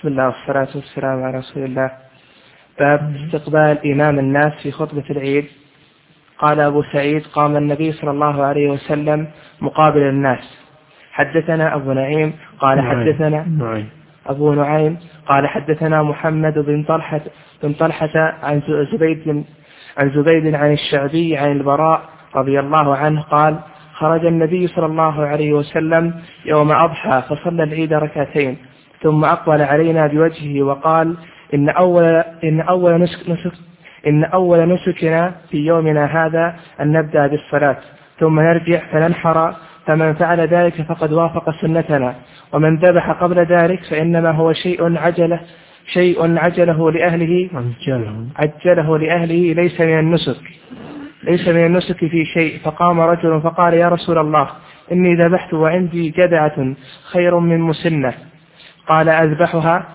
بسم الله والصلاة والسلام على رسول الله. باب استقبال إمام الناس في خطبة العيد. قال أبو سعيد: قام النبي صلى الله عليه وسلم مقابل الناس. حدثنا أبو نعيم قال حدثنا أبو نعيم قال حدثنا محمد بن طلحة عن زبيد عن الشعبي عن البراء رضي الله عنه قال: خرج النبي صلى الله عليه وسلم يوم أضحى فصلى العيد ركعتين، ثم أقبل علينا بوجهه وقال: إن أول نسكنا في يومنا هذا أن نبدأ بالصلاة ثم نرجع فننحر، فمن فعل ذلك فقد وافق سنتنا، ومن ذبح قبل ذلك فإنما هو شيء عجله لأهله ليس من النسك في شيء. فقام رجل فقال: يا رسول الله، إني ذبحت وعندي جدعة خير من مسنة. قال: أذبحها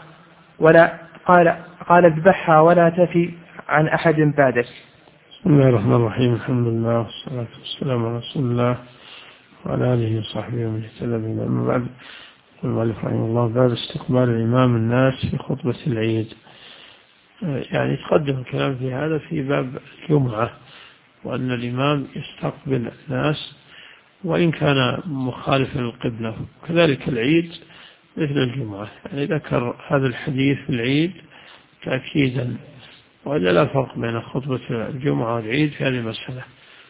قال اذبحها ولا تفي عن أحد بعدك. بسم الله الرحمن الرحيم. الحمد لله والصلاة والسلام على رسول الله وعلى آله وصحبه ومن اهتدى بهداه. أما بعد، يقول المؤلف رحمه الله: باب استقبال الإمام الناس في خطبة العيد. يعني تقدم الكلام في هذا في باب الجمعة، وأن الإمام يستقبل الناس وإن كان مخالفا للقبلة، كذلك العيد مثل الجمعة. يعني ذكر هذا الحديث في العيد تأكيدا، وإلا لا فرق بين خطبة الجمعة والعيد في هذه المسألة.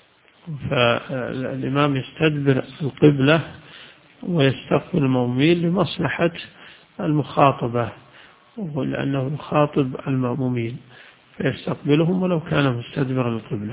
فالإمام يستدبر القبلة ويستقبل المأمومين لمصلحة المخاطبة، ولأنه يخاطب المأمومين فيستقبلهم ولو كان مستدبرا القبلة.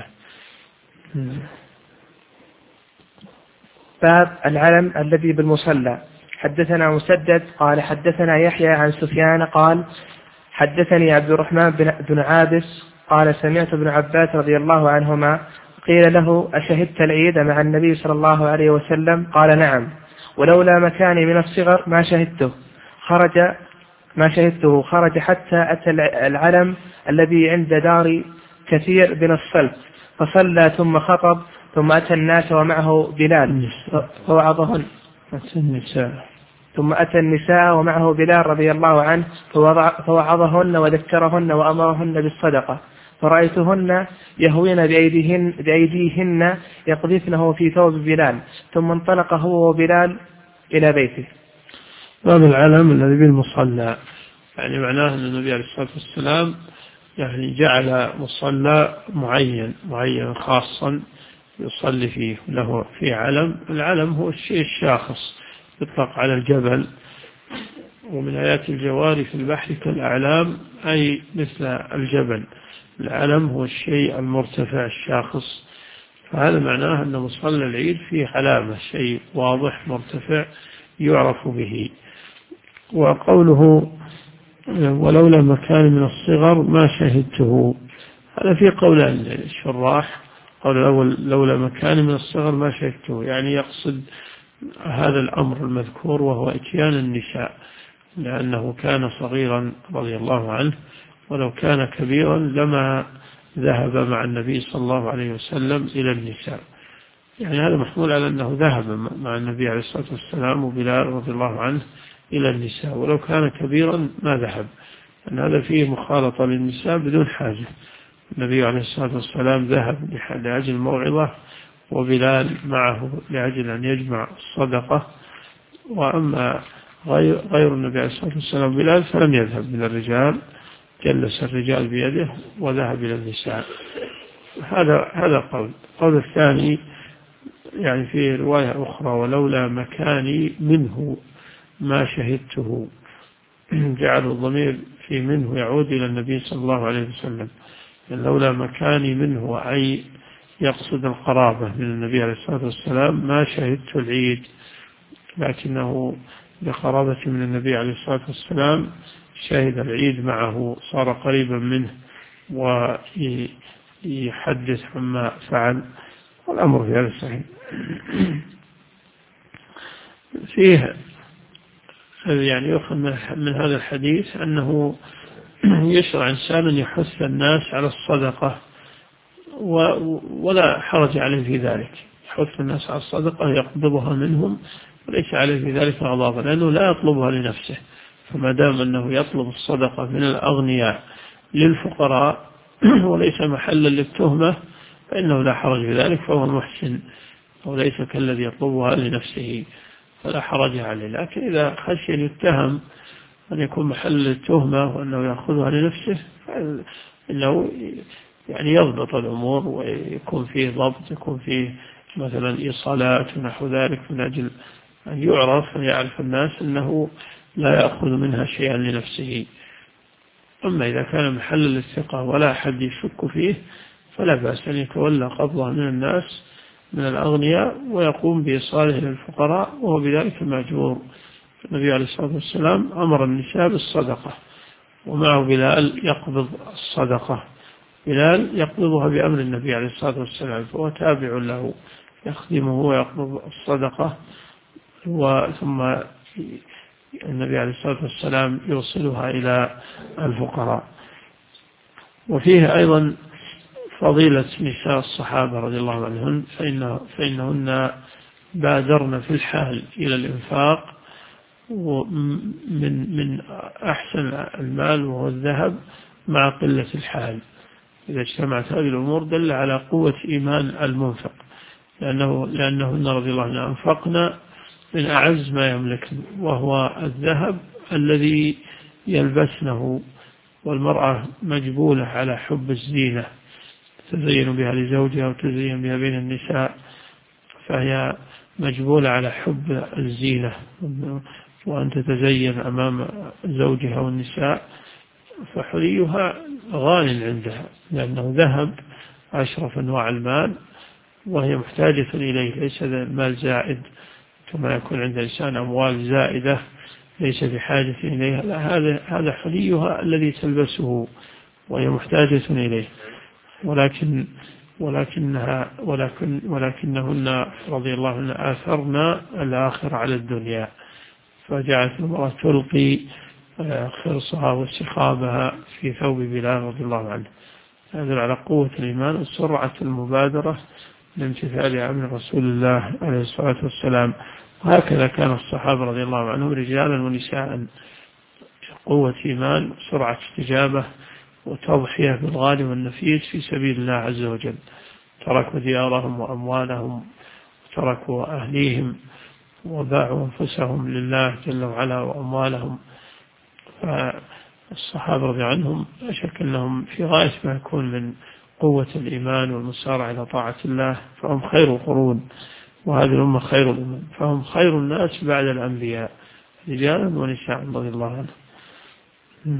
باب العلم الذي بالمصلى. حدثنا مسدد قال حدثنا يحيى عن سفيان قال حدثني عبد الرحمن بن عابس قال: سمعت ابن عباس رضي الله عنهما قيل له: أشهدت العيد مع النبي صلى الله عليه وسلم؟ قال: نعم، ولولا مكاني من الصغر ما شهدته. خرج حتى أتى العلم الذي عند دار كثير بن الصلت فصلى ثم خطب، ثم أتى الناس ومعه بلال فوعظهن، ثم أتى النساء ومعه بلال رضي الله عنه فوعظهن وذكرهن وأمرهن بالصدقة، فرأيتهن يهوين بأيديهن يقذفنه في ثوب بلال، ثم انطلق هو وبلال إلى بيته. باب العلم الذي بالمصلى، يعني معناه أن النبي عليه الصلاة والسلام يعني جعل مصلى معين خاصا يصلي فيه، له في علم. العلم هو الشيء الشاخص يطلق على الجبل، ومن آيات الجوار في البحر كالأعلام، أي مثل الجبل. العلم هو الشيء المرتفع الشاخص، فهذا معناه أن مصلى العيد فيه علامة، شيء واضح مرتفع يعرف به. وقوله ولولا مكان من الصغر ما شهدته، هذا في قولان الشراح. قول الأول لولا مكان من الصغر ما شهدته، يعني يقصد هذا الأمر المذكور وهو إتيان النساء، لأنه كان صغيرا رضي الله عنه، ولو كان كبيرا لما ذهب مع النبي صلى الله عليه وسلم إلى النساء. يعني هذا محمول على أنه ذهب مع النبي عليه الصلاة والسلام وبلال رضي الله عنه إلى النساء، ولو كان كبيرا ما ذهب، لأن هذا فيه مخالطة للنساء بدون حاجة. النبي عليه الصلاة والسلام ذهب لأجل الموعظة، وبلال معه لأجل أن يجمع الصدقة. وأما غير النبي عليه الصلاة والسلام بلال فلم يذهب من الرجال، جلس الرجال بيده وذهب إلى النساء. هذا قول الثاني يعني في رواية أخرى ولولا مكاني منه ما شهدته، جعل الضمير في منه يعود إلى النبي صلى الله عليه وسلم. لولا مكاني منه أي يقصد القرابة من النبي عليه الصلاة والسلام ما شهدت العيد، لكنه بقرابة من النبي عليه الصلاة والسلام شهد العيد معه، صار قريبا منه ويحدث عما فعل، والأمر في هذا صحيح. فيه يعني يؤخذ من هذا الحديث أنه يشرع إنسان يحث الناس على الصدقة، ولا حرج عليه في ذلك، يحث الناس على الصدقة يقبضها منهم وليس عليه في ذلك غضاضة، لأنه لا يطلبها لنفسه، فما دام أنه يطلب الصدقة من الأغنياء للفقراء وليس محلا للتهمة فإنه لا حرج في ذلك، فهو المحسن وليس كالذي يطلبها لنفسه، فلا حرج عليه. لكن إذا خشي أن يتهم أن يكون محل للتهمة وأنه يأخذها لنفسه فإنه يعني يضبط الأمور ويكون فيه ضبط، يكون فيه مثلا إيصالات ونحو ذلك من أجل أن يعرف ويعرف الناس أنه لا يأخذ منها شيئا لنفسه. أما إذا كان محل للثقة ولا أحد يشك فيه فلا بأس أن يتولى قبضه من الناس من الأغنياء ويقوم بإيصاله للفقراء، وهو بذلك مأجور. النبي عليه الصلاة والسلام أمر النساء بالصدقة، ومعه بلال يقبض الصدقة، بلال يقبضها بأمر النبي عليه الصلاة والسلام، فهو تابع له يخدمه ويقبض الصدقة، ثم النبي عليه الصلاة والسلام يوصلها إلى الفقراء. وفيه أيضا فضيلة نساء الصحابة رضي الله عنهن، فإنهن بادرن في الحال إلى الإنفاق من أحسن المال وهو الذهب مع قلة الحال. إذا اجتمعت هذه الأمور دل على قوة إيمان المنفق، لأنهن رضي الله عنهن أنفقن من أعز ما يملكن وهو الذهب الذي يلبسنه، والمرأة مجبولة على حب الزينة تزين بها لزوجها وتزين بها بين النساء، فهي مجبولة على حب الزينة وأن تتزين أمام زوجها والنساء، فحليها غال عندها لأنه ذهب أشرف أنواع المال وهي محتاجة إليه، ليس المال زائد كما يكون عند الإنسان أموال زائدة ليس بحاجة إليها، لا، هذا حليها الذي تلبسه وهي محتاجة إليه. ولكنهن رضي الله عنهن آثرن الآخرة على الدنيا، فجعلت المرأة تلقي خرصها واستخابها في ثوب بلال رضي الله عنه. هذا على قوة الإيمان وسرعة المبادرة لامتثال أمر رسول الله عليه الصلاة والسلام. وهكذا كان الصحابة رضي الله عنهم رجالا ونساء، قوة إيمان وسرعة استجابة وتضحية بالغالي والنفيس في سبيل الله عز وجل، تركوا ديارهم وأموالهم وتركوا أهليهم وباعوا أنفسهم لله جل وعلا وأموالهم. فالصحابة رضي عنهم لا شك أنهم في غاية ما يكون من قوة الإيمان والمسارعة إلى طاعة الله، فهم خير القرون، وهذه الأمة خير الأمم، فهم خير الناس بعد الأنبياء رجالا ونساء رضي الله عنهم.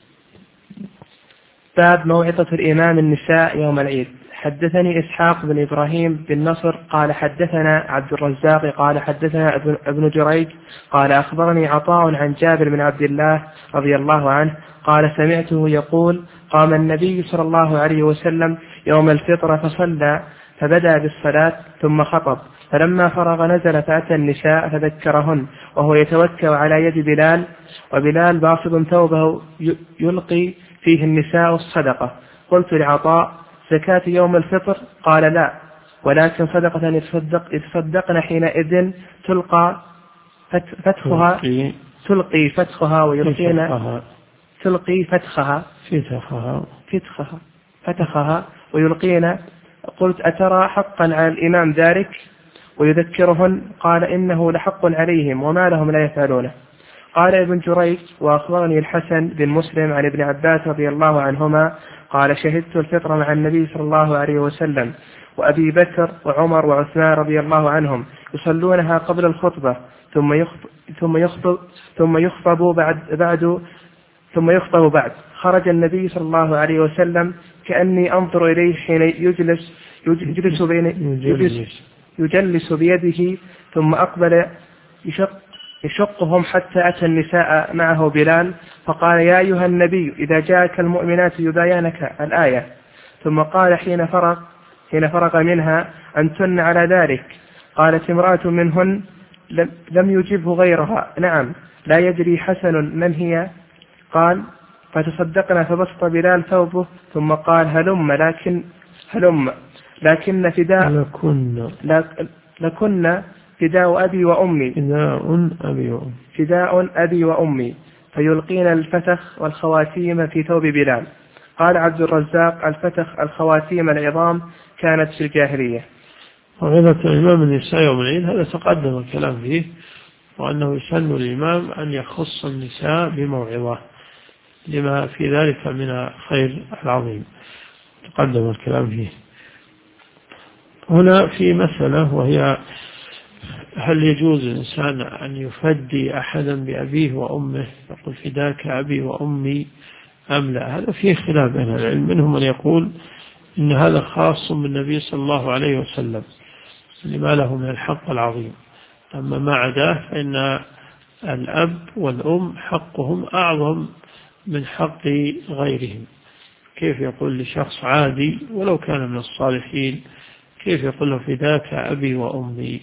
باب موعظة الإمام النساء يوم العيد. حدثني إسحاق بن إبراهيم بن نصر قال حدثنا عبد الرزاق قال حدثنا ابن جريج قال أخبرني عطاء عن جابر بن عبد الله رضي الله عنه قال سمعته يقول قام النبي صلى الله عليه وسلم يوم الفطر فصلى فبدأ بالصلاة ثم خطب، فلما فرغ نزل فأتى النساء فذكرهن وهو يتوكل على يد بلال، وبلال باصب ثوبه يلقي فيه النساء الصدقة. قلت لعطاء زكاة يوم الفطر؟ قال لا، ولكن صدقة يتصدقن حينئذ تلقي فتخها ويلقين تلقي فتخها ويلقين. قلت أترى حقا على الإمام ذلك ويذكرهن؟ قال إنه لحق عليهم وما لهم لا يفعلونه. قال ابن جريج وأخبرني الحسن بن مسلم عن ابن عباس رضي الله عنهما قال شهدت الفطر مع النبي صلى الله عليه وسلم وأبي بكر وعمر وعثمان رضي الله عنهم يصلونها قبل الخطبة ثم يخطب بعد. خرج النبي صلى الله عليه وسلم كأني أنظر إليه حين يجلس بيده ثم أقبل يشقهم حتى أتى النساء معه بلال فقال يا أيها النبي إذا جاءك المؤمنات يبايعنك الآية. ثم قال حين فرغ منها أنتن على ذلك؟ قالت امرأة منهن لم يجبه غيرها نعم لا يدري حسن من هي. قال فتصدقنا فبسط بلال ثوبه ثم قال هلم لكن لكن فداء أبي وأمي فيلقين الفتخ والخواتيم في ثوب بلال. قال عبد الرزاق: الفتخ الخواتيم العظام كانت في الجاهلية. وغيرة الإمام النساء يوم العيد هذا تقدم الكلام فيه، وأنه يسن الإمام أن يخص النساء بموعظة لما في ذلك من الخير العظيم، تقدم الكلام فيه. هنا في مسألة، وهي هل يجوز الإنسان أن يفدي أحدا بأبيه وأمه، يقول فداك أبي وأمي أم لا؟ هذا فيه خلاف بين العلم، منهم من يقول إن هذا خاص بالنبي صلى الله عليه وسلم لما له من الحق العظيم، أما ما عداه فإن الأب والأم حقهم أعظم من حق غيرهم. كيف يقول لشخص عادي ولو كان من الصالحين، كيف يقول له فداك أبي وأمي؟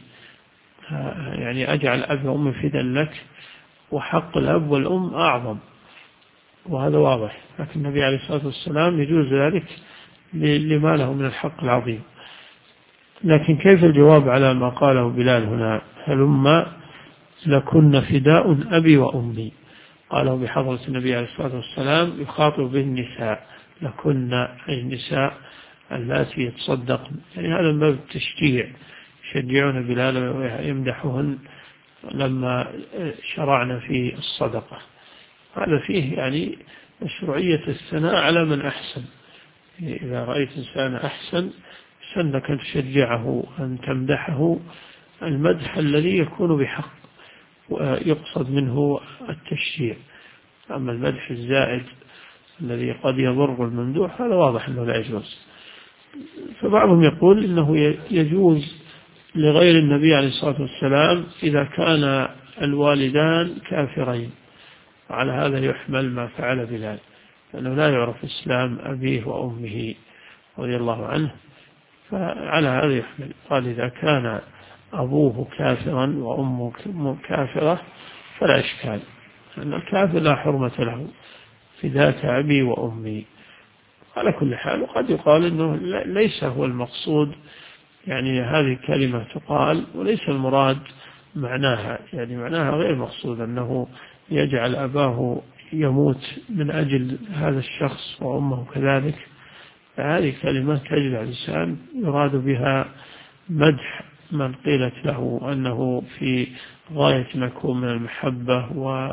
يعني أجعل أبي وأمي فدا لك، وحق الأب والأم أعظم، وهذا واضح. لكن النبي عليه الصلاة والسلام يجوز ذلك لما له من الحق العظيم. لكن كيف الجواب على ما قاله بلال هنا؟ هلما لكن فداء أبي وأمي، قاله بحضرة النبي عليه الصلاة والسلام يخاطب به النساء، لكن أي النساء اللاتي يتصدقن، يعني هذا من باب التشجيع، يشجعون بلال ويمدحهن لما شرعنا في الصدقة. هذا فيه يعني مشروعية الثناء على من أحسن. إذا رأيت إنسان أحسن سنك أن تشجعه، أن تمدحه المدح الذي يكون بحق ويقصد منه التشجيع. أما المدح الزائد الذي قد يضر الممدوح هذا واضح أنه لا يجوز. فبعضهم يقول إنه يجوز لغير النبي عليه الصلاة والسلام إذا كان الوالدان كافرين، وعلى هذا يحمل ما فعل بلال، لأنه لا يعرف إسلام أبيه وأمه رضي الله عنه، فعلى هذا يحمل. قال إذا كان أبوه كافرا وأمه كافرة فلا إشكال، أن الكافر لا حرمة له، فداك أبي وأمي. على كل حال، وقد يقال أنه ليس هو المقصود، يعني هذه كلمة تقال وليس المراد معناها، يعني معناها غير مقصود أنه يجعل أباه يموت من أجل هذا الشخص وأمه كذلك. فهذه كلمة تجد على اللسان يراد بها مدح من قيلت له أنه في غاية ما يكون من المحبة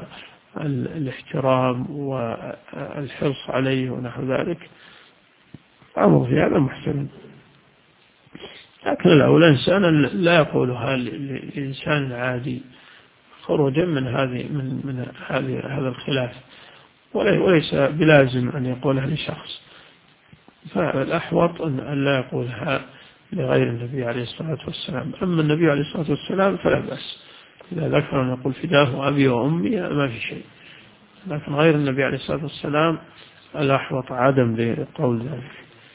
والاحترام والحرص عليه ونحو ذلك، أمر في هذا محسن. لكن الأولى إنسان لا يقولها لإنسان عادي خروجا من هذا الخلاف، وليس بلازم أن يقولها لشخص، فالأحوط أن لا يقولها لغير النبي عليه الصلاة والسلام. أما النبي عليه الصلاة والسلام فلا بأس، إذا ذكر أن يقول فداه أبي وأمي ما في شيء، لكن غير النبي عليه الصلاة والسلام الأحوط عدم لقول ذلك.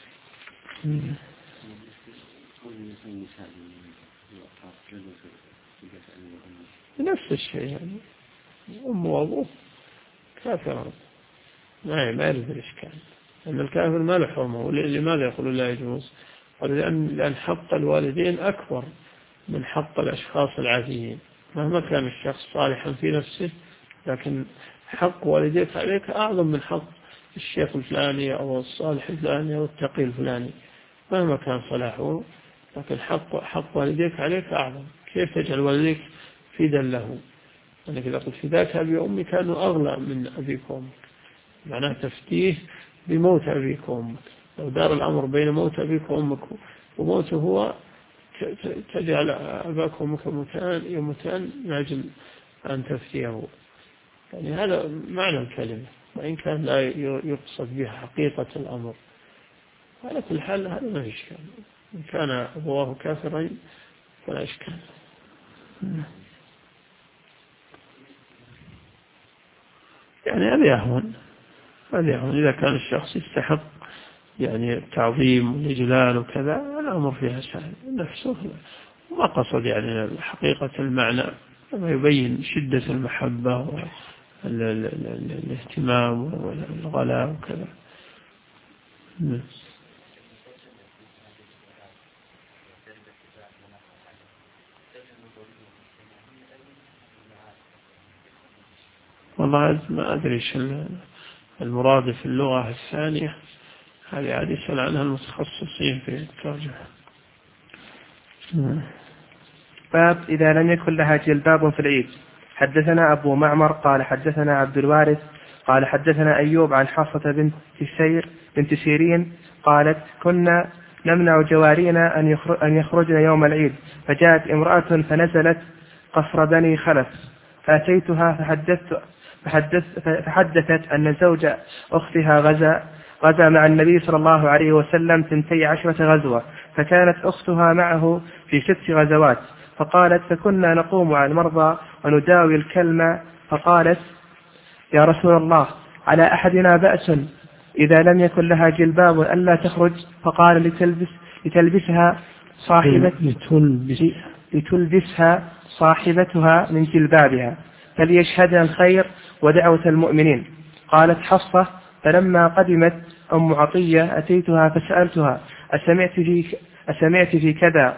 نفس الشيء، يعني أم وأبوه كافرا ما يرد الإشكال، أن الكافر ما له حرمة. لماذا يقول لا يجوز؟ لأن حق الوالدين أكبر من حق الأشخاص العاديين، مهما كان الشخص صالحا في نفسه، لكن حق والديك عليك أعظم من حق الشيخ الفلاني أو الصالح الفلاني أو التقي الفلاني، مهما كان صلاحه، لكن حق والديك عليك أعظم. كيف تجعل والديك فدا له؟ أنك إذا قلت فداك أبي وأمي كانوا أغلى من أبيك وأمك، معناه تفتيه بموت أبيك وأمك. لو دار الأمر بين موت أبيك وأمك وموته هو، تجعل أباك وأمك يموتان من أجل أن تفتيه. يعني هذا معنى الكلمة، وإن كان لا يقصد بها حقيقة الأمر. على كل حال هذا ما إشكال، إن كان أبواه كافرين فلا إشكال. يعني هذا يهون إذا كان الشخص يستحق يعني التعظيم والإجلال وكذا، الأمر فيها سهل نفسه، وما قصد يعني حقيقة المعنى، كما يبين شدة المحبة والاهتمام والغلاء وكذا. والله ما أدري إيش المراد في اللغة الثانية، هذه عاد يسأل عنها المتخصصين في الترجمة. باب إذا لم يكن لها جلباب في العيد. حدثنا أبو معمر قال حدثنا عبد الوارث قال حدثنا أيوب عن حفصة بنت سيرين قالت كنا نمنع جوارينا أن يخرجن يوم العيد، فجاءت امرأة فنزلت قصر بني خلف، فأتيتها فحدثت أن زوج أختها غزا مع النبي صلى الله عليه وسلم 12 غزوة، فكانت أختها معه في 6 غزوات. فقالت فكنا نقوم على المرضى ونداوي الكلمة، فقالت يا رسول الله على أحدنا بأس إذا لم يكن لها جلباب ألا تخرج؟ فقال لتلبسها صاحبتها من جلبابها فليشهدها الخير ودعوة المؤمنين. قالت حفصة فلما قدمت أم عطية أتيتها فسألتها أسمعت في كذا؟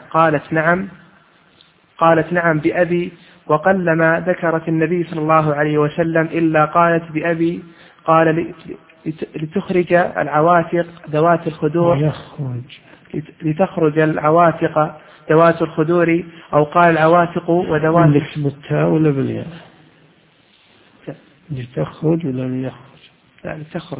قالت نعم بأبي، وقلما ذكرت النبي صلى الله عليه وسلم إلا قالت بأبي. قال لتخرج العواتق ذوات الخدور، لتخرج العواتق ذوات الخدور، أو قال العواتق وذوات بالتاء ولا بالياء؟ لتخرج ولا ليخرج؟ لا لتخرج.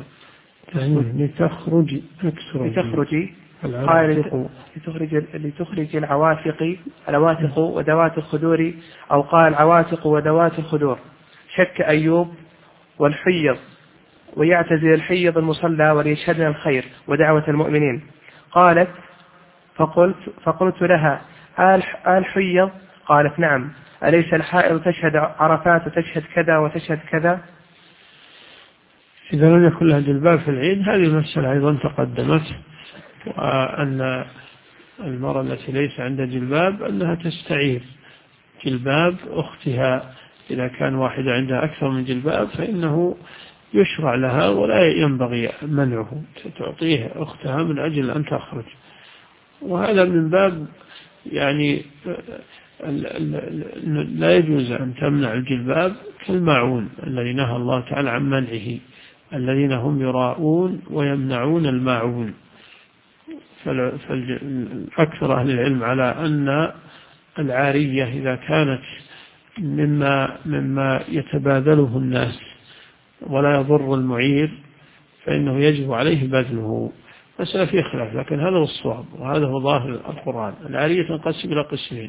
لتخرجي قال لتخرج العواتق وذوات الخدور، أو قال العواتق وذوات الخدور. شك أيوب والحيض ويعتزل الحيض المصلى وليشهدنا الخير ودعوة المؤمنين. قالت فقلت لها الحيض؟ قالت نعم. أليس الحائض تشهد عرفات وتشهد كذا وتشهد كذا؟ إذا لم يكن لها جلباب في العيد هذه المسألة أيضا تقدمت، وأن المرأة التي ليس عندها جلباب أنها تستعير جلباب أختها. إذا كان واحدة عندها أكثر من جلباب فإنه يشرع لها ولا ينبغي منعه، تعطيه أختها من أجل أن تخرج. وهذا من باب يعني لا يجوز أن تمنع الجلباب كالماعون الذي نهى الله تعالى عن منعه، الذين هم يراءون ويمنعون الماعون. فأكثر أهل العلم على أن العارية إذا كانت مما يتبادله الناس ولا يضر المعير فإنه يجب عليه بذله. مسألة فيه خلاف، لكن هذا هو الصواب وهذا هو ظاهر القرآن. العارية تنقسم إلى قسمين: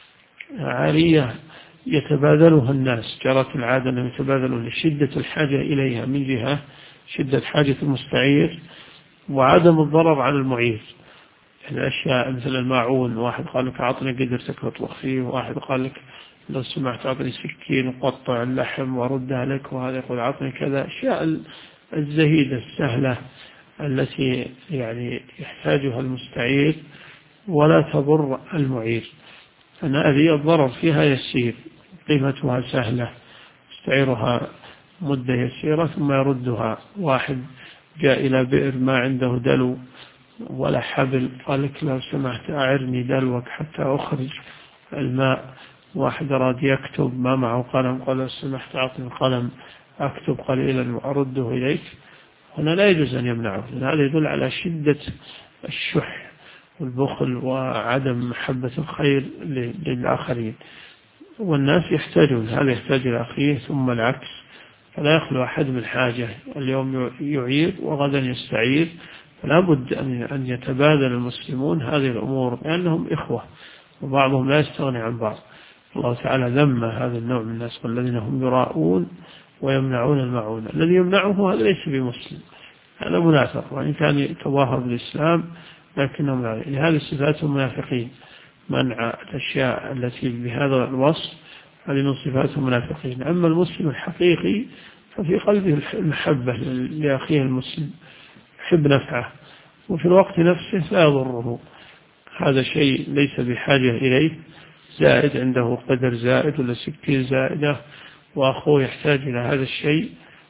عارية يتبادلها الناس، جرت العادة أن يتبادلوا لشدة الحاجة إليها من جهة شدة حاجة المستعير وعدم الضرر على المعير. يعني أشياء مثل الماعون، واحد قال لك أعطني قدرتك واطبخ فيه، وواحد قال لك لو سمحت أعطني سكين وقطع اللحم وردها لك، وهذا يقول أعطني كذا. أشياء الزهيدة السهلة التي يعني يحتاجها المستعير ولا تضر المعير، أن هذه الضرر فيها يسير، قيمتها سهلة، يستعيرها مدة يسيرة ثم يردها. واحد جاء إلى بئر ما عنده دلو ولا حبل، قال لك لو سمحت أعرني دلوك حتى أخرج الماء. واحد أراد يكتب ما معه قلم، قال لو سمحت أعطني القلم أكتب قليلا وأرده إليك. هنا لا يجوز أن يمنعه، هذا يدل على شدة الشح والبخل وعدم محبة الخير للآخرين. والناس يحتاجون، هذا يحتاج إلى أخيه ثم العكس، فلا يخلو أحد من حاجة. اليوم يعير وغدا يستعير، فلا بد أن يتبادل المسلمون هذه الأمور لأنهم إخوة وبعضهم لا يستغني عن بعض. الله تعالى ذم هذا النوع من الناس والذين هم يراءون ويمنعون الماعون. الذي يمنعه هذا ليس بمسلم، هذا منافق، وإن كان يتظاهر بالإسلام لكنهم لا. لهذه صفات المنافقين، منع الأشياء التي بهذا الوصف، هذه من صفات المنافقين. أما المسلم الحقيقي ففي قلبه المحبة لأخيه المسلم، يحب نفعه وفي الوقت نفسه لا يضره. هذا شيء ليس بحاجة إليه، زائد عنده قدر زائد ولا سكين زائدة وأخوه يحتاج إلى هذا الشيء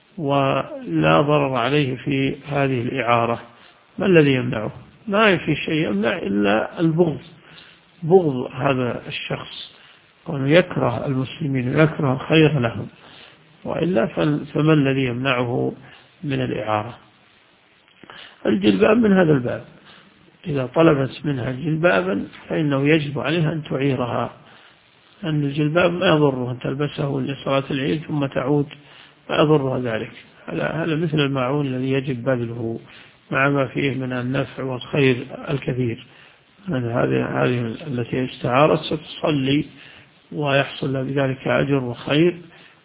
ولا ضرر عليه في هذه الإعارة. ما الذي يمنعه؟ ما في شيء يمنع إلا البغض، بغض هذا الشخص، وأنه يكره المسلمين ويكره الخير لهم. وإلا فما الذي يمنعه من الإعارة؟ الجلباب من هذا الباب، إذا طلبت منها جلبابا فإنه يجب عليها أن تعيرها، أن الجلباب ما يضره أن تلبسه لصلاة العيد ثم تعود، ما يضرها ذلك. هذا مثل الماعون الذي يجب بذله مع ما فيه من النفع والخير الكثير. هذه التي استعارت ستصلي ويحصل لها بذلك أجر وخير،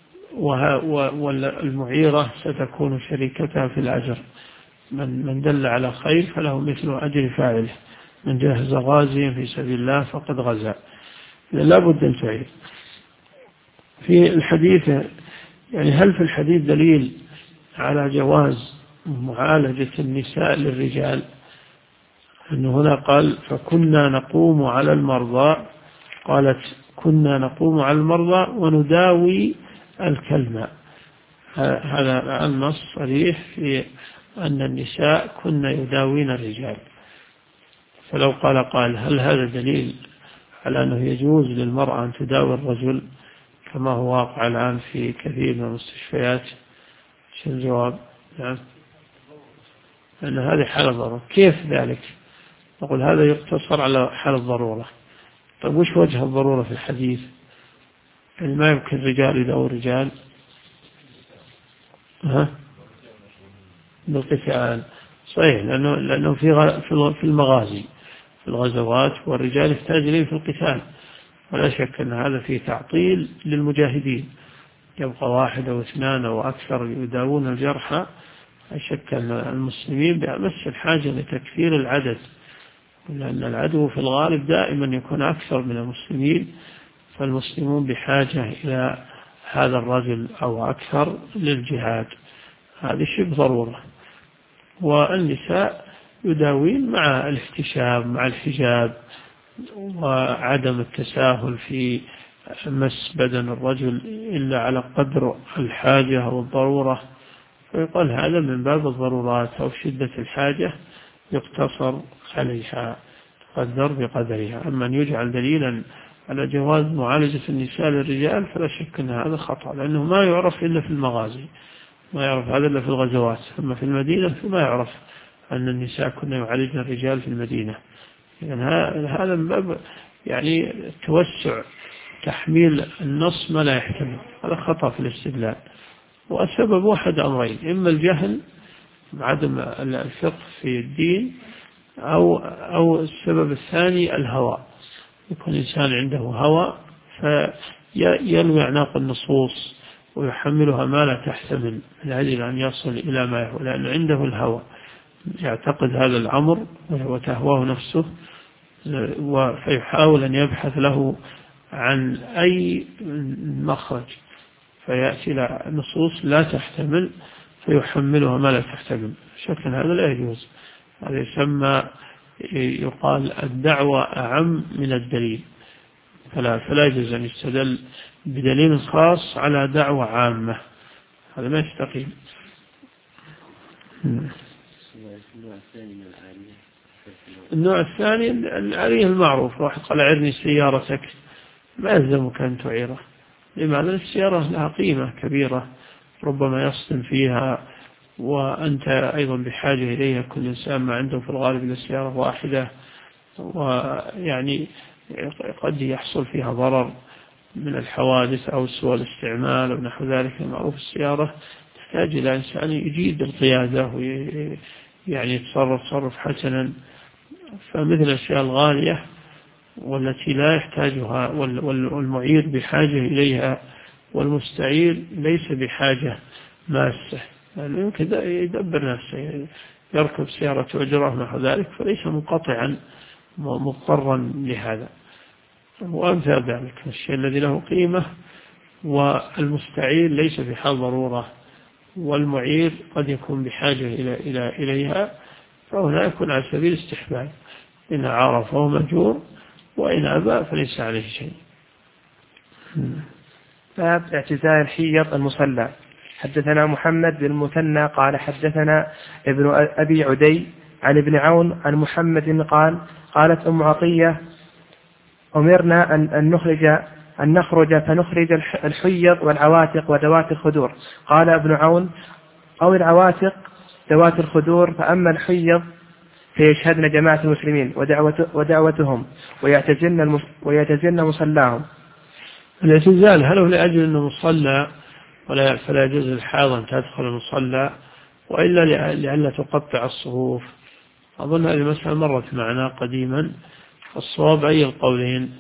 والمعيرة ستكون شريكتها في الأجر. من دل على خير فله مثل أجر فاعله، من جهز غازيا في سبيل الله فقد غزا. لا بد أن تعير. في الحديث يعني هل في الحديث دليل على جواز معالجة النساء للرجال؟ أنه هنا قال فكنا نقوم على المرضى، قالت كنا نقوم على المرضى ونداوي الكلمة. هذا النص صريح في أن النساء كنا يداوين الرجال. فلو قال هل هذا دليل على أنه يجوز للمرأة أن تداوي الرجل كما هو واقع الآن في كثير من المستشفيات؟ شو الجواب؟ نعم، أن هذه حالة ضرورة. كيف ذلك؟ نقول هذا يقتصر على حال الضرورة. طيب وش وجه الضرورة في الحديث؟ يعني ما يمكن الرجال يداوي الرجال بالقتال، صحيح، لأنه في المغازي، في الغزوات، والرجال يحتاج إليه في القتال، ولا شك أن هذا فيه تعطيل للمجاهدين. يبقى واحد أو اثنان أو أكثر يداوون الجرحى، لا شك أن المسلمين بأمس الحاجة لتكثير العدد، لأن العدو في الغالب دائما يكون أكثر من المسلمين، فالمسلمون بحاجة إلى هذا الرجل أو أكثر للجهاد. هذه شبه ضرورة. والنساء يداوين مع الاحتشام، مع الحجاب، وعدم التساهل في مس بدن الرجل إلا على قدر الحاجة أو الضرورة، فيقال هذا من باب الضرورات أو شدة الحاجة يقتصر عليها، تقدر بقدرها. أما أن يجعل دليلا على جواز معالجة النساء للرجال فلا شك أن هذا خطأ، لأنه ما يعرف إلا في المغازي، ما يعرف هذا إلا في الغزوات. أما في المدينة فما يعرف أن النساء كنا يعالجن الرجال في المدينة. يعني هذا من باب يعني توسع تحميل النص ما لا يحتمل، هذا خطأ في الاستدلال. والسبب واحد أمرين: إما الجهل عدم الفقه في الدين، أو السبب الثاني الهوى، يكون الإنسان عنده هوى فينوي أعناق النصوص ويحملها ما لا تحتمل من أجل أن يصل إلى ما يهوى، لأن عنده الهوى يعتقد هذا الأمر وتهواه نفسه، فيحاول أن يبحث له عن أي مخرج، فيأتي إلى نصوص لا تحتمل فيحملها ما لا تحتمل. شكل هذا لا يجوز، هذا يسمى يقال الدعوة أعم من الدليل، فلا يجوز أن يستدل بدليل خاص على دعوة عامة، هذا ما يستقيم. النوع الثاني العارية المعروف، واحد قال أعرني سيارتك، ما يلزمك أن تعيره. لماذا؟ السيارة لها قيمة كبيرة، ربما يصطن فيها وأنت أيضا بحاجة إليها، كل إنسان ما عنده في الغالب إلا سيارة واحدة، ويعني قد يحصل فيها ضرر من الحوادث أو سوء الاستعمال أو نحو ذلك. معروف السيارة تحتاج إلى إنسان يجيد القيادة ويعني يتصرف حسنا، فمثل الأشياء الغالية والتي لا يحتاجها والمعير بحاجة إليها والمستعير ليس بحاجة ماسة، يعني يمكن يدبر نفسه، يركب سيارة أجرة نحو ذلك، فليس منقطعا مضطرا لهذا. وأمثال ذلك الشيء الذي له قيمة والمستعير ليس في حال ضرورة، والمعير قد يكون بحاجة إليها، فهنا يكون على سبيل الاستحباب، إن عرف فهو مأجور، وإن أبى فليس عليه شيء. باب اعتزال الحيض المصلى. حدثنا محمد بن المثنى قال حدثنا ابن أبي عدي عن ابن عون عن محمد قال قالت أم عطية أمرنا أن نخرج أن نخرج فنخرج الحيض والعواتق وذوات الخدور. قال ابن عون: أو العواتق ذوات الخدور، فأما الحيض فيشهدن جماعة المسلمين ودعوتهم ويعتزلن مصلاهم. الاعتزال هل هو لأجل أنه مصلى فلا يجوز للحائض أن تدخل المصلى، وإلا لئلا تقطع الصفوف؟ أظن هذه المسألة مرت معنا قديما. الصواب أي القولين؟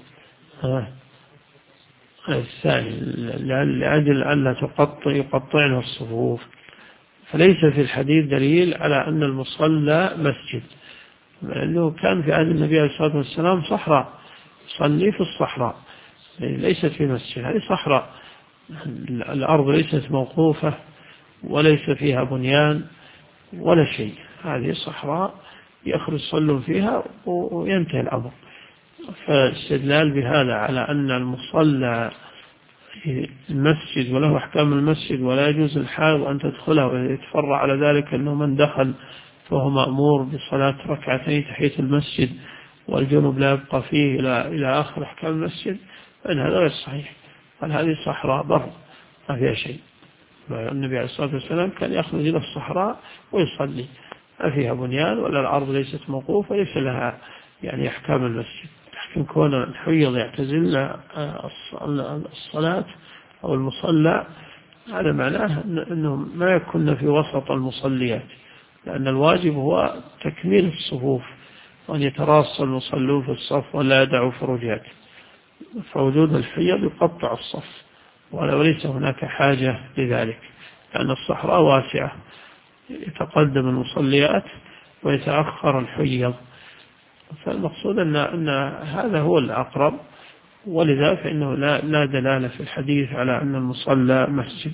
الثاني، لأجل ألا يقطعن الصفوف. فليس في الحديث دليل على أن المصلى مسجد، لأنه كان في عهد النبي عليه الصلاة والسلام صحراء، صلي في الصحراء، ليست في مسجد، هذه صحراء، الأرض ليست موقوفة وليس فيها بنيان ولا شيء، هذه صحراء يخرج يصلون فيها وينتهي الأمر. فالاستدلال بهذا على أن المصلى المسجد وله أحكام المسجد ولا يجوز الحائض أن تدخله، ويتفرع على ذلك أنه من دخل فهو مأمور بصلاة ركعتين تحية المسجد والجنب لا يبقى فيه إلى آخر أحكام المسجد، فإن هذا غير صحيح. قال هذه صحراء بر ما فيها شيء. النبي عليه الصلاة والسلام كان يخرج إلى الصحراء ويصلي، ما فيها بنيان ولا الأرض ليست موقوفة، ليس لها يعني أحكام المسجد. لكن كون الحيض يعتزل الصلاة أو المصلى، هذا معناه أنهم ما يكون في وسط المصليات، لأن الواجب هو تكميل الصفوف وأن يتراص المصلون في الصف ولا يدعوا فروجات. فوجود الحيض يقطع الصف، وليس هناك حاجة لذلك، لأن الصحراء واسعة، يتقدم المصليات ويتأخر الحيض. فالمقصود أن هذا هو الأقرب، ولذا فإنه لا دلالة في الحديث على أن المصلى مسجد.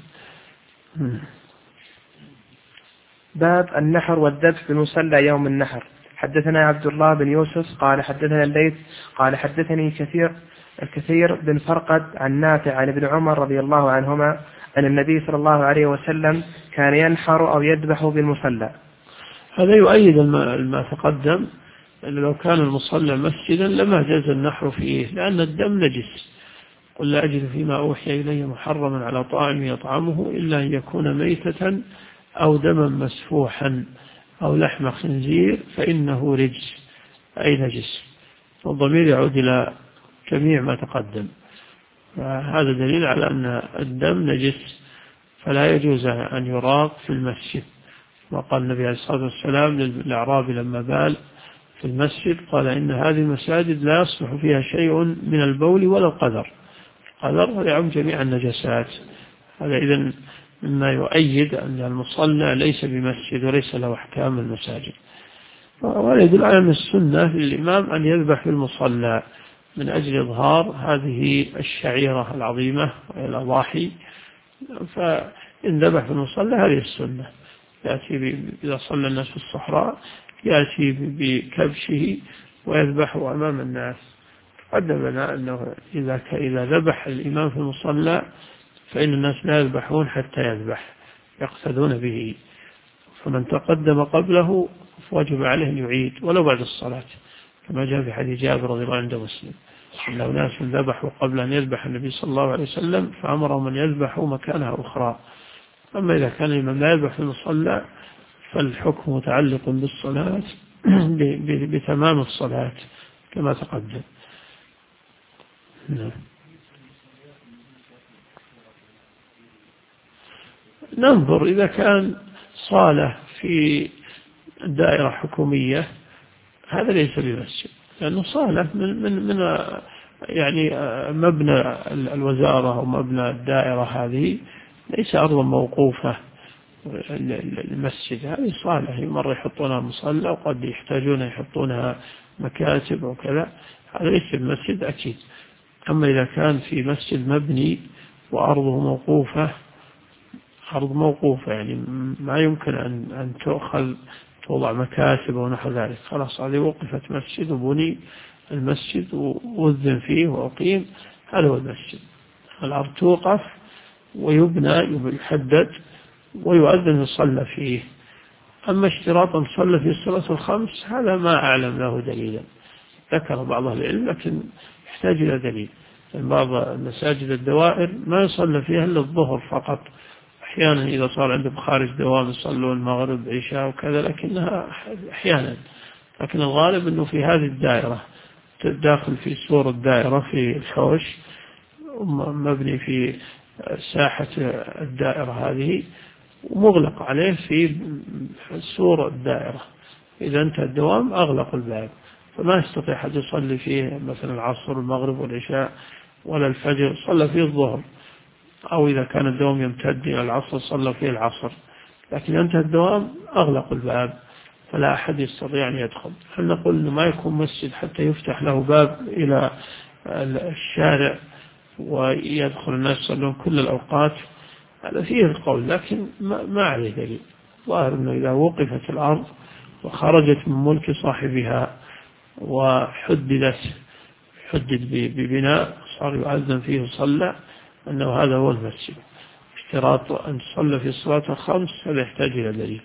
باب النحر والذبح بمصلى يوم النحر. حدثنا عبد الله بن يوسف قال حدثنا الليث قال حدثني الكثير بن فرقد عن نافع عن ابن عمر رضي الله عنهما أن النبي صلى الله عليه وسلم كان ينحر أو يذبح بالمصلى. هذا يؤيد ما تقدم، أن لو كان المصلى مسجدا لما جاز النحر فيه، لأن الدم نجس. قل لا أجد فيما أوحي إلي محرما على طاعم يطعمه إلا أن يكون ميتة أو دما مسفوحا أو لحم خنزير فإنه رجس أي نجس، والضمير يعود إلى جميع ما تقدم. هذا دليل على أن الدم نجس، فلا يجوز أن يراق في المسجد. وقال النبي عليه الصلاة والسلام للأعرابي لما بال في المسجد قال إن هذه المساجد لا يصلح فيها شيء من البول ولا القذر. القذر يعم جميع النجسات. هذا إذن مما يؤيد أن المصلى ليس بمسجد وليس له أحكام المساجد. ولا يدل على أن السنة للإمام أن يذبح في المصلى من أجل إظهار هذه الشعيرة العظيمة الأضاحي. فإن ذبح في المصلى هذه السنة، يأتي إذا صلى الناس في الصحراء يأتي بكبشه ويذبحه أمام الناس. قدم لنا أنه إذا ذبح الإمام في المصلى فإن الناس لا يذبحون حتى يذبح، يقتدون به. فمن تقدم قبله فواجب عليه أن يعيد ولو بعد الصلاة، كما جاء في حديث جابر رضي الله عنه مسلم أنه ناس ذبحوا قبل أن يذبح النبي صلى الله عليه وسلم فأمرهم أن يذبحوا مكانها أخرى. أما إذا كان الإمام لا يذبح في المصلى فالحكم متعلق بالصلاة بتمام الصلاة كما تقدم. ننظر إذا كان صالة في دائرة حكومية هذا ليس بمسجد، لأنه صالة من يعني مبنى الوزارة أو مبنى الدائرة، هذه ليس أرضا موقوفة. المسجد هذه صالة مرة يحطونها مصلى وقد يحتاجون يحطونها مكاتب وكذا، هذا ليس بمسجد أكيد. أما إذا كان في مسجد مبني وأرضه موقوفة، أرض موقوفة يعني ما يمكن أن توضع مكاتب ونحو ذلك، خلاص هذه وقفت مسجد وبني المسجد وأذن فيه وأقيم، هذا هو المسجد. الأرض توقف ويبنى يحدد ويؤذن يصلى فيه. أما اشتراط أن صلى في الصلاة الخمس هذا ما أعلم له دليلا، ذكر بعض العلم لكن يحتاج إلى دليل. بعض المساجد الدوائر ما يصلى فيها إلا الظهر فقط، أحيانا إذا صار عندهم خارج دوام يصلون المغرب عشاء وكذا، لكنها أحيانا. لكن الغالب أنه في هذه الدائرة، داخل في سور الدائرة في الحوش، مبني في ساحة الدائرة هذه ومغلق عليه في سور الدائرة. إذا انتهى الدوام أغلق الباب، فما يستطيع أحد يصلي فيه مثلا العصر والمغرب والعشاء ولا الفجر، صلى فيه الظهر، أو إذا كان الدوام يمتد إلى العصر صلى فيه العصر. لكن انتهى الدوام أغلق الباب، فلا أحد يستطيع أن يدخل. هل نقول أنه ما يكون مسجد حتى يفتح له باب إلى الشارع ويدخل الناس يصلون كل الأوقات؟ هذا فيه القول، لكن ما عليه دليل. ظاهر أنه إذا وقفت الأرض وخرجت من ملك صاحبها وحدد ببناء صار يؤذن فيه وصلى، أنه هذا هو المسجد. اشتراط أن تصلى في الصلاة الخمس هذا يحتاج إلى دليل.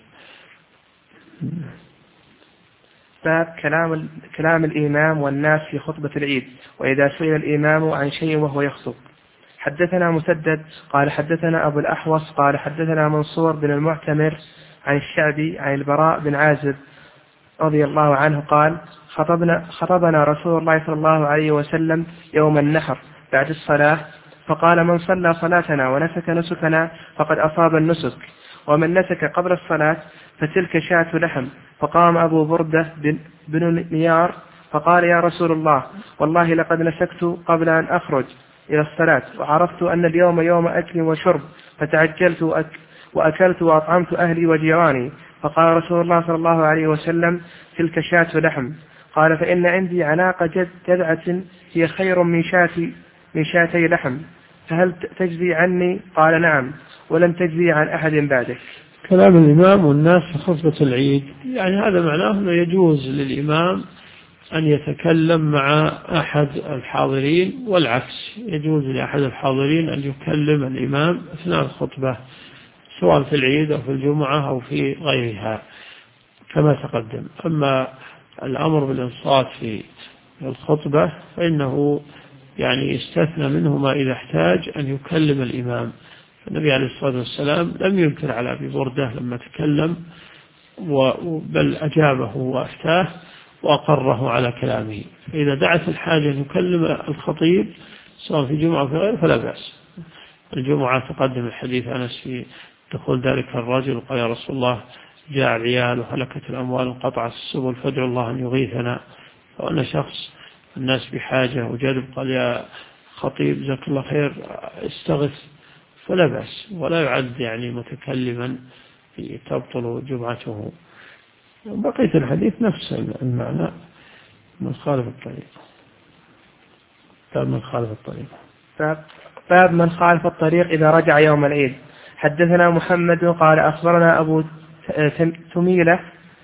باب كلام الإمام والناس في خطبة العيد، وإذا سئل الإمام عن شيء وهو يخطب. حدثنا مسدد قال حدثنا أبو الأحوص قال حدثنا منصور بن المعتمر عن الشعبي عن البراء بن عازب رضي الله عنه قال خطبنا رسول الله صلى الله عليه وسلم يوم النحر بعد الصلاة، فقال: من صلى صلاتنا ونسك نسكنا فقد أصاب النسك، ومن نسك قبل الصلاة فتلك شاة لحم. فقام أبو بردة بن نيار فقال: يا رسول الله، والله لقد نسكت قبل أن أخرج إلى الصلاة، وعرفت أن اليوم يوم أكل وشرب، فتعجلت وأكلت وأطعمت أهلي وجيراني. فقال رسول الله صلى الله عليه وسلم: تلك شاة لحم. قال: فإن عندي عناق جذعة هي خير من شاتي لحم، فهل تجزي عني؟ قال: نعم، ولن تجزي عن أحد بعدك. كلام الإمام والناس في خطبة العيد، يعني هذا معناه أنه يجوز للإمام أن يتكلم مع أحد الحاضرين، والعكس يجوز لأحد الحاضرين أن يكلم الإمام أثناء الخطبة، سواء في العيد أو في الجمعة أو في غيرها كما تقدم. أما الأمر بالإنصات في الخطبة فإنه يعني يستثنى منه ما إذا احتاج أن يكلم الإمام. النبي عليه الصلاة والسلام لم ينكر على أبي بردة لما تكلم، بل أجابه وأفتاه وأقره على كلامه. فإذا دعت الحاجة أن يكلم الخطيب سواء في جمعة أو في غيره فلا بأس. الجمعة تقدم الحديث أنس في دخول ذلك الرجل وقال: يا رسول الله، جاء العيال وهلكت الأموال وانقطعت السبل فادعوا الله أن يغيثنا. وأن شخص الناس بحاجة وجدب قال: يا خطيب جزاك الله خير استغث، فلا بأس، ولا يعد يعني متكلما تبطل جمعته. بقية الحديث نفس المعنى، من خالف الطريق. باب من خالف الطريق إذا رجع يوم العيد. حدثنا محمد قال أخبرنا أبو ثميلة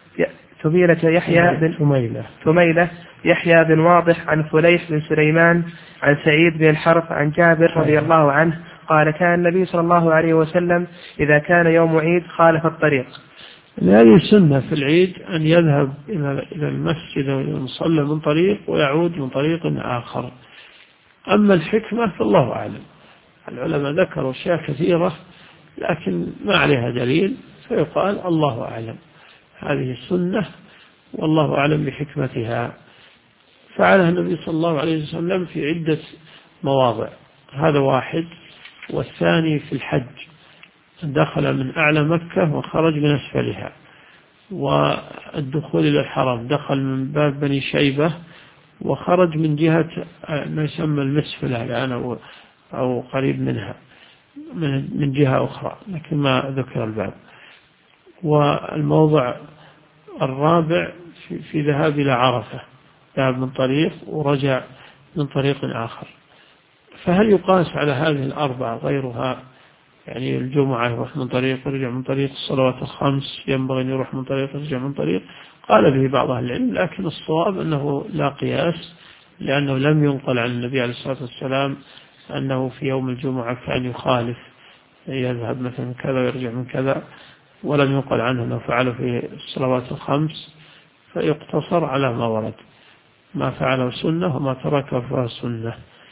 يحيى بن واضح عن فليح بن سليمان عن سعيد بن الحرث عن جابر رضي الله عنه قال: كان النبي صلى الله عليه وسلم إذا كان يوم عيد خالف الطريق. هذه السنة في العيد أن يذهب إلى المسجد وإلى المصلى من طريق ويعود من طريق آخر. أما الحكمة فالله أعلم. العلماء ذكروا أشياء كثيرة لكن ما عليها دليل، فيقال الله أعلم. هذه السنة والله أعلم بحكمتها. فعلها النبي صلى الله عليه وسلم في عدة مواضع، هذا واحد. والثاني في الحج، دخل من أعلى مكة وخرج من أسفلها. والدخول إلى الحرم دخل من باب بني شيبة وخرج من جهة ما يسمى المسفلة الآن أو قريب منها من جهة أخرى، لكن ما ذكر الباب. والموضع الرابع في ذهاب إلى عرفة، ذهب من طريق ورجع من طريق آخر. فهل يقاس على هذه الأربعة غيرها؟ يعني الجمعة يروح من طريق ورجع من طريق، الصلوات الخمس ينبغي أن يروح من طريق ورجع من طريق. قال به بعض أهل العلم، لكن الصواب أنه لا قياس، لأنه لم ينقل عن النبي عليه الصلاة والسلام أنه في يوم الجمعة كان يخالف، يذهب مثلا كذا ويرجع من كذا، ولم ينقل عنه أنه فعله في الصلوات الخمس، فيقتصر على ما ورد، ما فعله سنة وما تركه فهو سنة.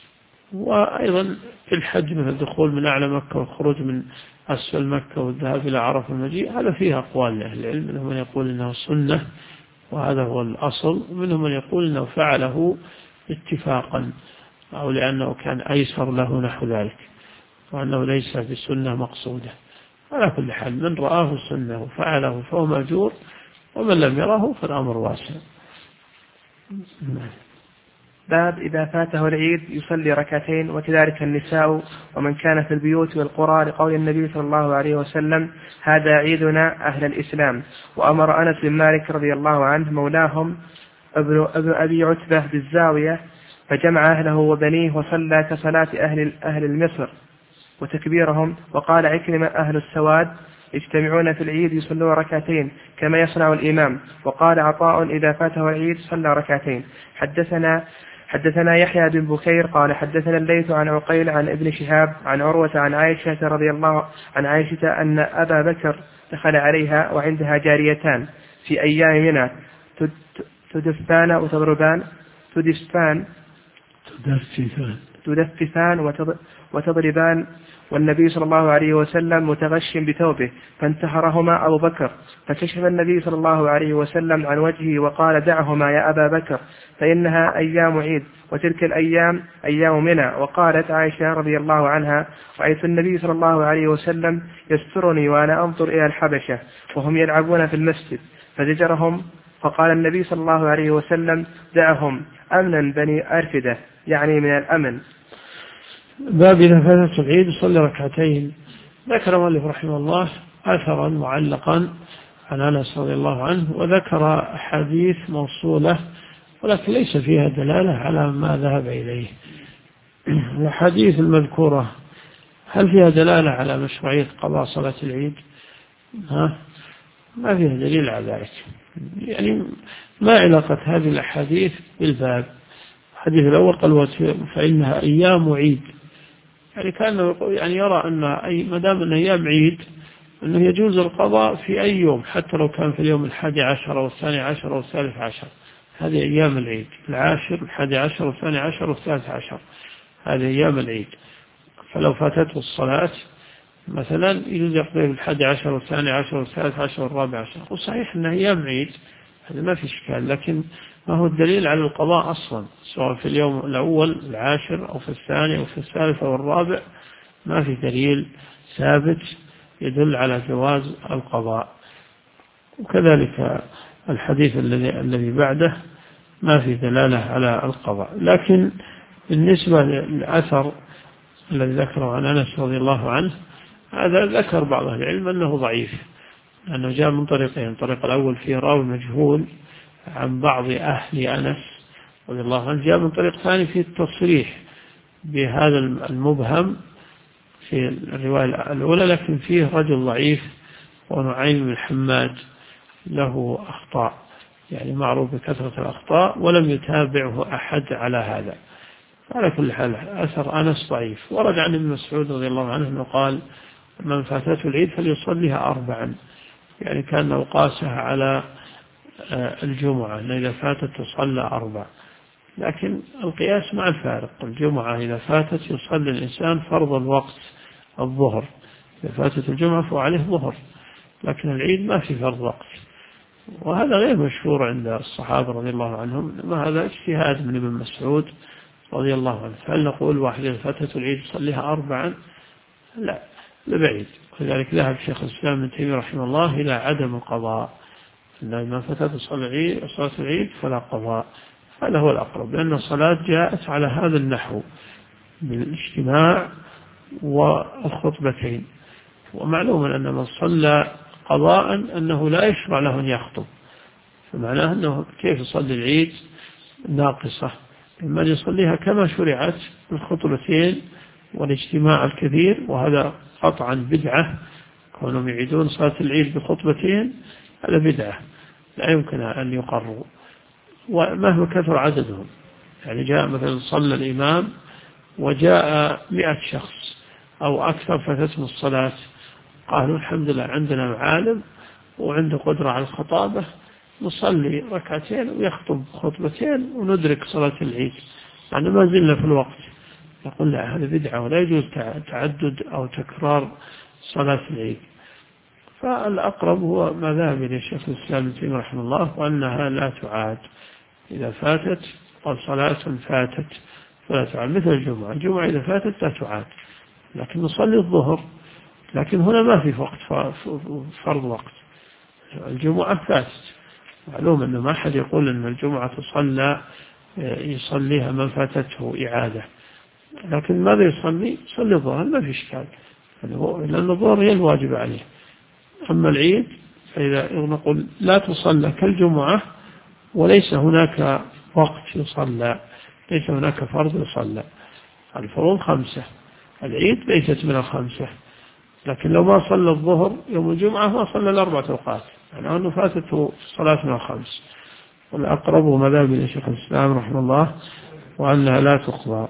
وأيضا في الحج مثل الدخول من أعلى مكة والخروج من أسفل مكة والذهاب إلى عرفة والمجيء، هذا فيه أقوال لأهل العلم، منهم من يقول إنه سنة وهذا هو الأصل، ومنهم من يقول إنه فعله اتفاقا أو لأنه كان أيسر له نحو ذلك، وأنه ليس بسنة مقصودة. على كل حال من رآه سنة وفعله فهو مأجور، ومن لم يره فالأمر واسع. باب إذا فاته العيد يصلي ركعتين وكذلك النساء ومن كان في البيوت والقرى، لقول النبي صلى الله عليه وسلم: هذا عيدنا أهل الإسلام. وأمر أنس بن مالك رضي الله عنه مولاهم ابن أبي عتبة بالزاوية فجمع أهله وبنيه وصلى كصلاة أهل المصر وتكبيرهم. وقال عكرمة: أهل السواد يجتمعون في العيد يصلون ركعتين كما يصنع الإمام. وقال عطاء: إذا فاته العيد صلى ركعتين. حدثنا يحيى بن بكير قال حدثنا الليث عن عقيل عن ابن شهاب عن عروة عن عائشة رضي الله عن عائشة أن أبا بكر دخل عليها وعندها جاريتان في أيام منى تدففان وتضربان، والنبي صلى الله عليه وسلم متغش بثوبه فانتهرهما أبو بكر، فكشف النبي صلى الله عليه وسلم عن وجهه وقال: دعهما يا أبا بكر فإنها أيام عيد وتلك الأيام أيام منى. وقالت عائشة رضي الله عنها: رأيت النبي صلى الله عليه وسلم يسترني وأنا أنظر إلى الحبشة وهم يلعبون في المسجد فزجرهم، فقال النبي صلى الله عليه وسلم: دعهم أمنا بني أرفدة، يعني من الأمن. باب إذا فاتت العيد يصلي ركعتين. ذكر مؤلف رحمه الله أثرا معلقا عن أنس رضي الله عنه، وذكر أحاديث موصولة ولكن ليس فيها دلالة على ما ذهب إليه. الحديث المذكورة هل فيها دلالة على مشروعية قضاء صلاة العيد؟ ما فيها دليل على ذلك، يعني ما علاقة هذه الأحاديث بالباب. الحديث الأول قال: فإنها أيام عيد، يعني كان يعني يرى أن ما دام أن أيام عيد أنه يجوز القضاء في أي يوم، حتى لو كان في اليوم 11 أو 12 أو 13. هذه أيام العيد، 10 11 و12 و13، هذه أيام العيد. فلو فاتته الصلاة مثلا يجوز يقضي في 11 و12 و13 و14، وصحيح أنها أيام عيد، هذا ما في إشكال، لكن ما هو الدليل على القضاء أصلا، سواء في اليوم الأول 10 أو في الثاني أو في الثالث أو الرابع، ما في دليل ثابت يدل على جواز القضاء. وكذلك الحديث الذي بعده ما في دلالة على القضاء. لكن بالنسبة للأثر الذي ذكره عن أنس رضي الله عنه، هذا ذكر بعض أهل العلم أنه ضعيف، لأنه جاء من طريقين. الطريق الأول فيه راوي مجهول عن بعض أهل أنس رضي الله عنه، جاء من طريق ثاني فيه التصريح بهذا المبهم في الرواية الأولى، لكن فيه رجل ضعيف ونعيم بن حماد له أخطاء، يعني معروف بكثرة الأخطاء، ولم يتابعه أحد على هذا. على كل حال أثر أنس ضعيف. ورد عن ابن مسعود رضي الله عنه أنه قال: من فاتته العيد فليصليها 4، يعني كان قاسها على الجمعة، أن إذا فاتت تصلى 4. لكن القياس مع الفارق، الجمعة إذا فاتت يصلي الإنسان فرض الوقت الظهر، إذا فاتت الجمعة فعليه ظهر، لكن العيد ما في فرض وقت، وهذا غير مشهور عند الصحابة رضي الله عنهم، إنما هذا اجتهاد من ابن مسعود رضي الله عنه. فهل نقول واحد إذا فاتت العيد يصليها 4؟ لا، لبعيد. ولذلك ذهب شيخ الإسلام ابن تيمية رحمه الله إلى عدم القضاء، إن ما فاتت صلاة العيد فلا قضاء. هذا هو الأقرب، لأن الصلاة جاءت على هذا النحو بالاجتماع والخطبتين، ومعلوم أن من صلى قضاء أنه لا يشرع له أن يخطب، فمعناه أنه كيف يصلي العيد ناقصة، إما يصليها كما شرعت بالخطبتين والاجتماع الكثير، وهذا قطعا بدعة، كونهم يعيدون صلاة العيد بخطبتين هذا بدعة لا يمكن أن يقروا، ومهما كثر عددهم. يعني جاء مثلا صلى الإمام وجاء 100 شخص أو أكثر فاتتهم الصلاة، قالوا الحمد لله عندنا معالم وعنده قدرة على الخطابة، نصلي ركعتين ويخطب خطبتين وندرك صلاة العيد، يعني ما زلنا في الوقت. يقول لا هذا بدعة ولا يجوز تعدد أو تكرار صلاة العيد. فالأقرب هو ما ذهب إليه الشيخ الإسلام ابن تيمية رحمه الله، وأنها لا تعاد إذا فاتت، قال صلاة فاتت فلا تعاد، مثل الجمعة. الجمعة إذا فاتت لا تعاد، لكن نصلي الظهر، لكن هنا ما في وقت فرض وقت. الجمعة فاتت، معلوم أنه ما أحد يقول أن الجمعة يصليها من فاتته إعادة، لكن ماذا يصلي الظهر ما في إشكال، لأن الظهر هي الواجب عليه. أما العيد فإذا نقول لا تصلى كالجمعة وليس هناك وقت يصلى، ليس هناك فرض يصلى. الفروض 5، العيد ليست من 5، لكن لو ما صلى الظهر يوم الجمعة ما صلى 4 أوقات، يعني أنه فاتته صلاة من 5. والأقرب مذهب الشيخ الإسلام رحمه الله وأنها لا تقضى.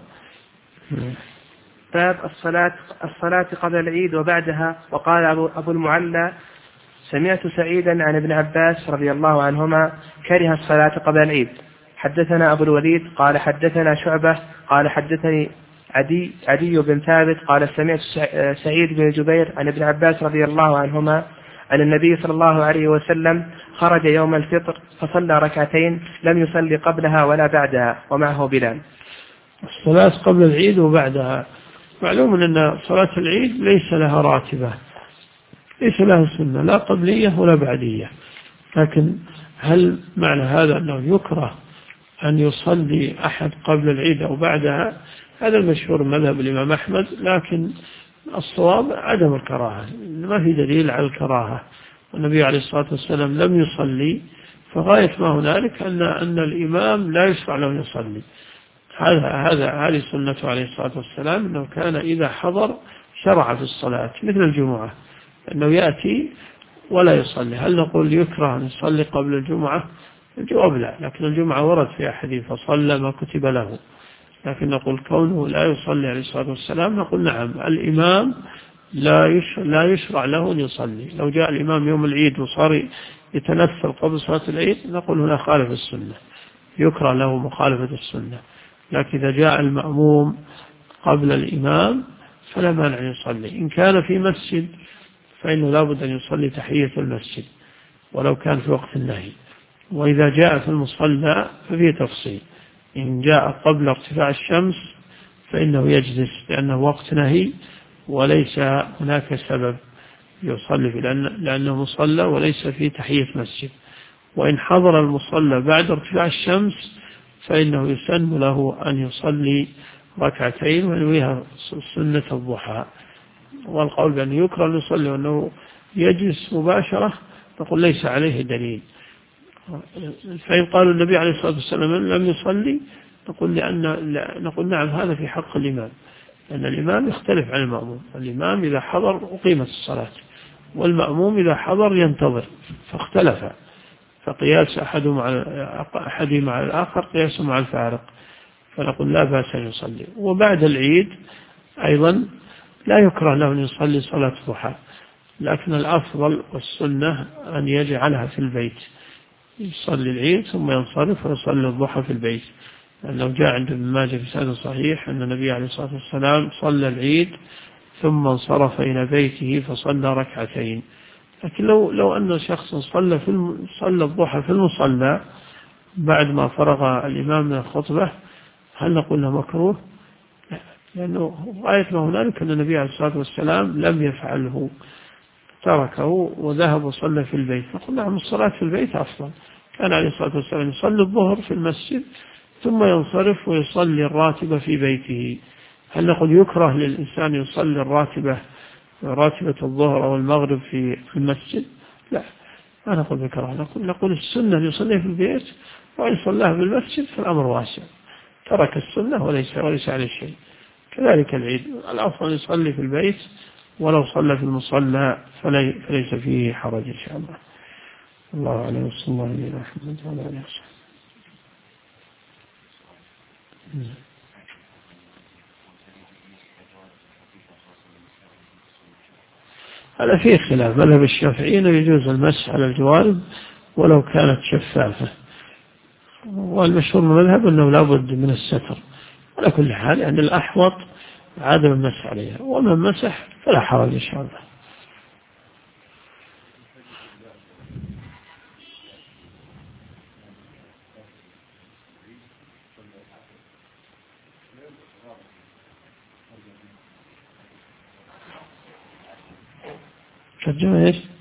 باب الصلاة قبل العيد وبعدها. وقال أبو المعلى: سمعت سعيدا عن ابن عباس رضي الله عنهما كره الصلاة قبل العيد. حدثنا أبو الوليد قال حدثنا شعبة قال حدثني عدي بن ثابت قال سمعت سعيد بن جبير عن ابن عباس رضي الله عنهما أن النبي صلى الله عليه وسلم خرج يوم الفطر فصلى ركعتين لم يصلي قبلها ولا بعدها ومعه بلال. الصلاة قبل العيد وبعدها، معلوم أن صلاة العيد ليس لها راتبة، ليس لها سنة لا قبلية ولا بعدية. لكن هل معنى هذا أنه يكره أن يصلي أحد قبل العيد أو بعدها؟ هذا المشهور مذهب الإمام أحمد، لكن الصواب عدم الكراهة، ما في دليل على الكراهة. والنبي عليه الصلاة والسلام لم يصلي، فغاية ما هنالك أن الإمام لا يشرع له يصلي. هذه سنته عليه الصلاة والسلام، أنه كان إذا حضر شرع في الصلاة مثل الجمعة، أنه يأتي ولا يصلي. هل نقول يكره أن يصلي قبل الجمعة؟ الجواب لا، لكن الجمعة ورد في حديث فصلى ما كتب له. لكن نقول كونه لا يصلي عليه الصلاة والسلام، نقول نعم الإمام لا يشرع له أن يصلي. لو جاء الإمام يوم العيد وصار يتنفل قبل صلاة العيد نقول هنا خالف السنة، يكره له مخالفة السنة. لكن إذا جاء المأموم قبل الإمام فلا مانع أن يصلي. إن كان في مسجد فإنه لا بد أن يصلي تحية المسجد ولو كان في وقت النهي. وإذا جاء في المصلى ففيه تفصيل، إن جاء قبل ارتفاع الشمس فإنه يجلس لأنه وقت نهي وليس هناك سبب يصلي فيه، لأنه مصلى وليس فيه تحية مسجد. وإن حضر المصلى بعد ارتفاع الشمس فإنه يسن له أن يصلي ركعتين وينويها سنة الضحى. والقول بأنه يكره أن يصلي وأنه يجلس مباشرة نقول ليس عليه دليل. فإن قال النبي عليه الصلاة والسلام لم يصلي نقول نعم هذا في حق الإمام، لأن الإمام يختلف عن المأموم. الإمام إذا حضر أقيمت الصلاة، والمأموم إذا حضر ينتظر، فاختلف، فقياس أحد مع الآخر قياس مع الفارق، فنقول لا بأس أن يصلي. وبعد العيد أيضا لا يكره له أن يصلي صلاة الضحى، لكن الأفضل والسنة أن يجعلها في البيت، يصلي العيد ثم ينصرف ويصلي الضحى في البيت. لأنه جاء عند ابن ماجه في سند صحيح أن النبي عليه الصلاة والسلام صلى العيد ثم انصرف إلى بيته فصلى ركعتين. لكن لو أن شخص صلى الضحى في المصلى بعد ما فرغ الإمام من الخطبة هل نقول له مكروه؟ لا، لأنه غاية ما هنالك أن النبي عليه الصلاة والسلام لم يفعله، تركه وذهب وصلى في البيت. نقول نعم الصلاة في البيت أفضل. كان عليه الصلاة والسلام يصلي الظهر في المسجد ثم ينصرف ويصلي الراتبة في بيته. هل نقول يكره للإنسان يصلي راتبة الظهر أو المغرب في المسجد؟ لا، ما نقول بكره، نقول السنة أن يصلي في البيت، وإن صلاها في المسجد فالأمر واسع، ترك السنة وليس عليه شيء. كذلك العيد الأفضل يصلي في البيت، ولو صلى في المصلى فليس فيه حرج إن شاء الله. الله عليه وصلى الله عليه وسلم وعلى آله وصحبه. هذا فيه خلاف. مذهب الشافعيين يجوز المسح على الجوارب ولو كانت شفافة، والمشهور من المذهب أنه لا بد من الستر، على كل حال يعني الأحوط عدم المسح عليها، ومن مسح فلا حرج إن شاء الله. ترجمة إيش؟